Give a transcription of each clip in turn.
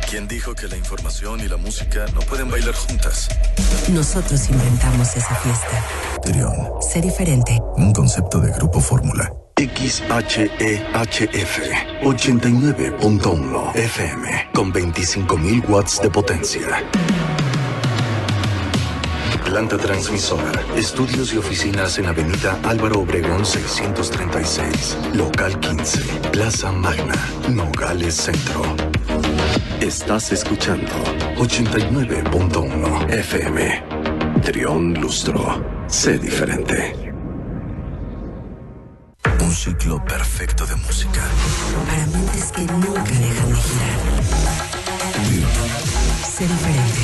¿Quién dijo que la información y la música no pueden bailar juntas? Nosotros inventamos esa fiesta. Trión. Sé diferente. Un concepto de Grupo Fórmula. XHEHF 89.1 FM con 25.000 watts de potencia. Planta transmisora, estudios y oficinas en Avenida Álvaro Obregón 636, Local 15, Plaza Magna, Nogales Centro. Estás escuchando 89.1 FM. Trión Lustro. Sé diferente. Un ciclo perfecto de música. Para mentes que nunca dejan de girar. Sé diferente.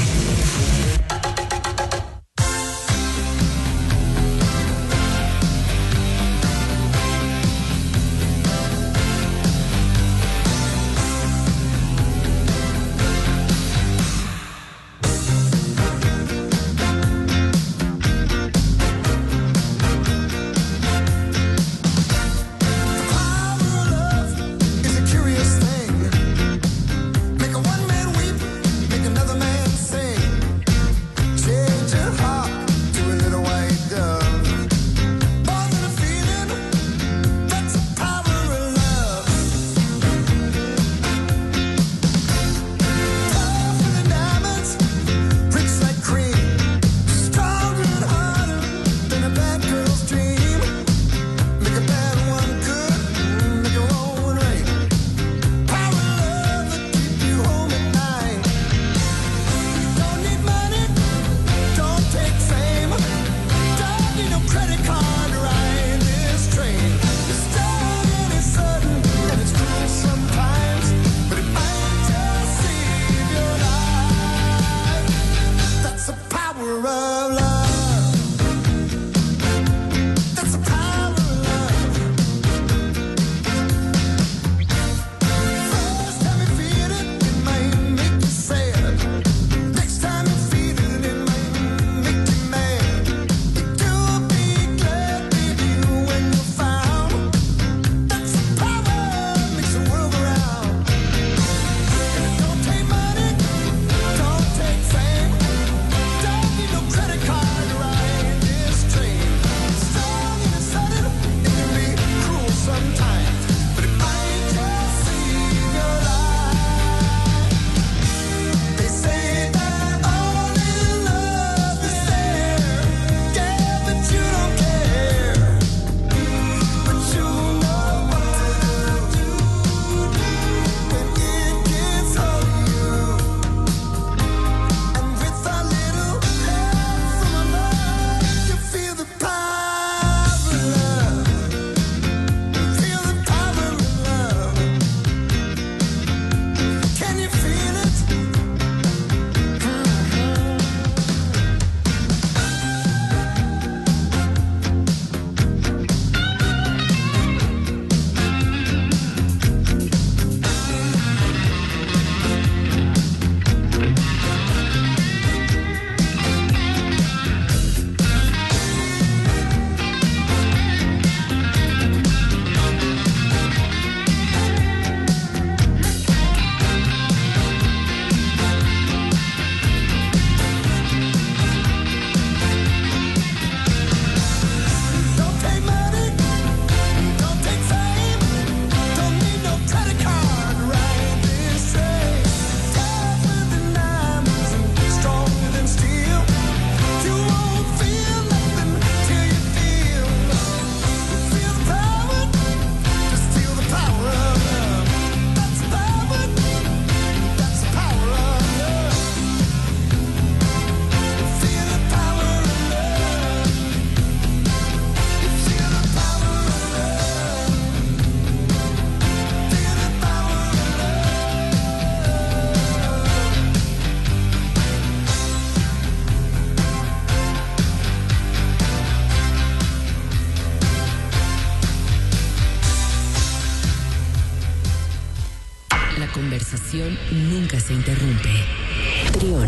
conversación nunca se interrumpe. Trión.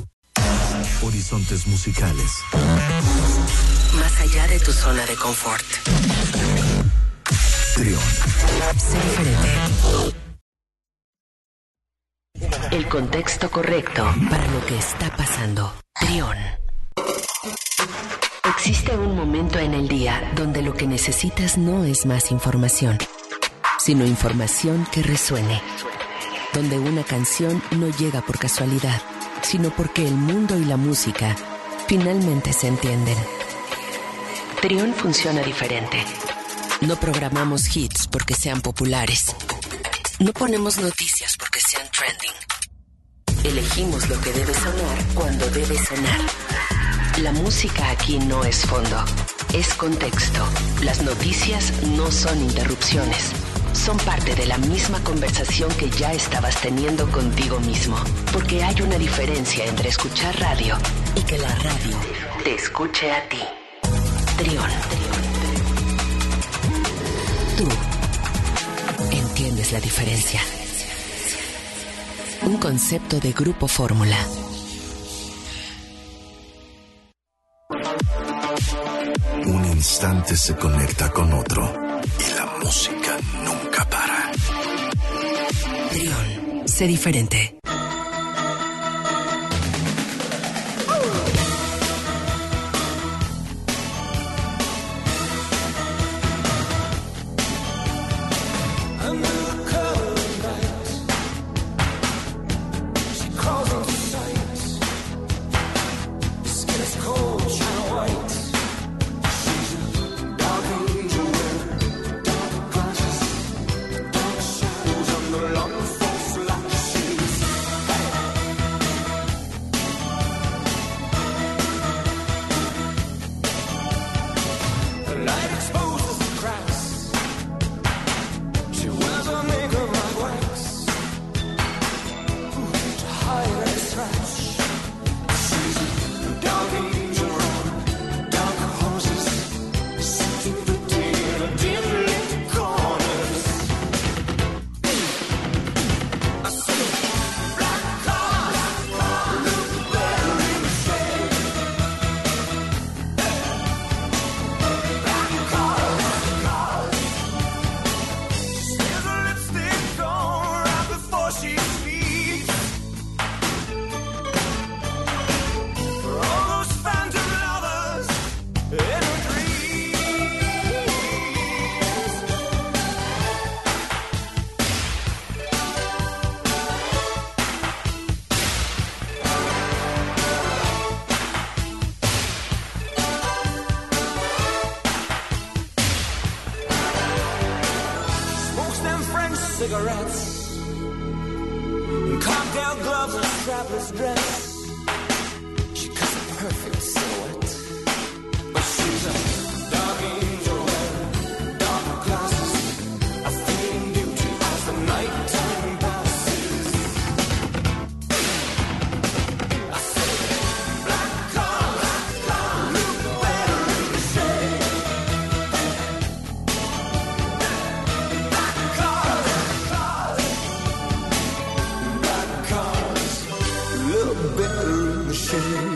Horizontes musicales. Más allá de tu zona de confort. Trión. Sé diferente. El contexto correcto para lo que está pasando. Trión. Existe un momento en el día donde lo que necesitas no es más información, sino información que resuene. Donde una canción no llega por casualidad, sino porque el mundo y la música finalmente se entienden. Trión funciona diferente. No programamos hits porque sean populares. No ponemos noticias porque sean trending. Elegimos lo que debe sonar cuando debe sonar. La música aquí no es fondo, es contexto. Las noticias no son interrupciones. Son parte de la misma conversación que ya estabas teniendo contigo mismo. Porque hay una diferencia entre escuchar radio y que la radio te escuche a ti. Trión. Tú entiendes la diferencia. Un concepto de Grupo Fórmula. Un instante se conecta con otro y la música nunca para. Trión. Sé diferente. Cigarettes and cocktail gloves and strapless dress. She cuts a perfect silhouette, but she's a dark angel wearing dark glasses, a fading beauty as the nighttime passes. I say, black cars look better in the shade. Black cars look better in the shade.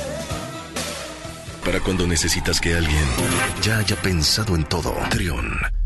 Para cuando necesitas que alguien ya haya pensado en todo. Trión.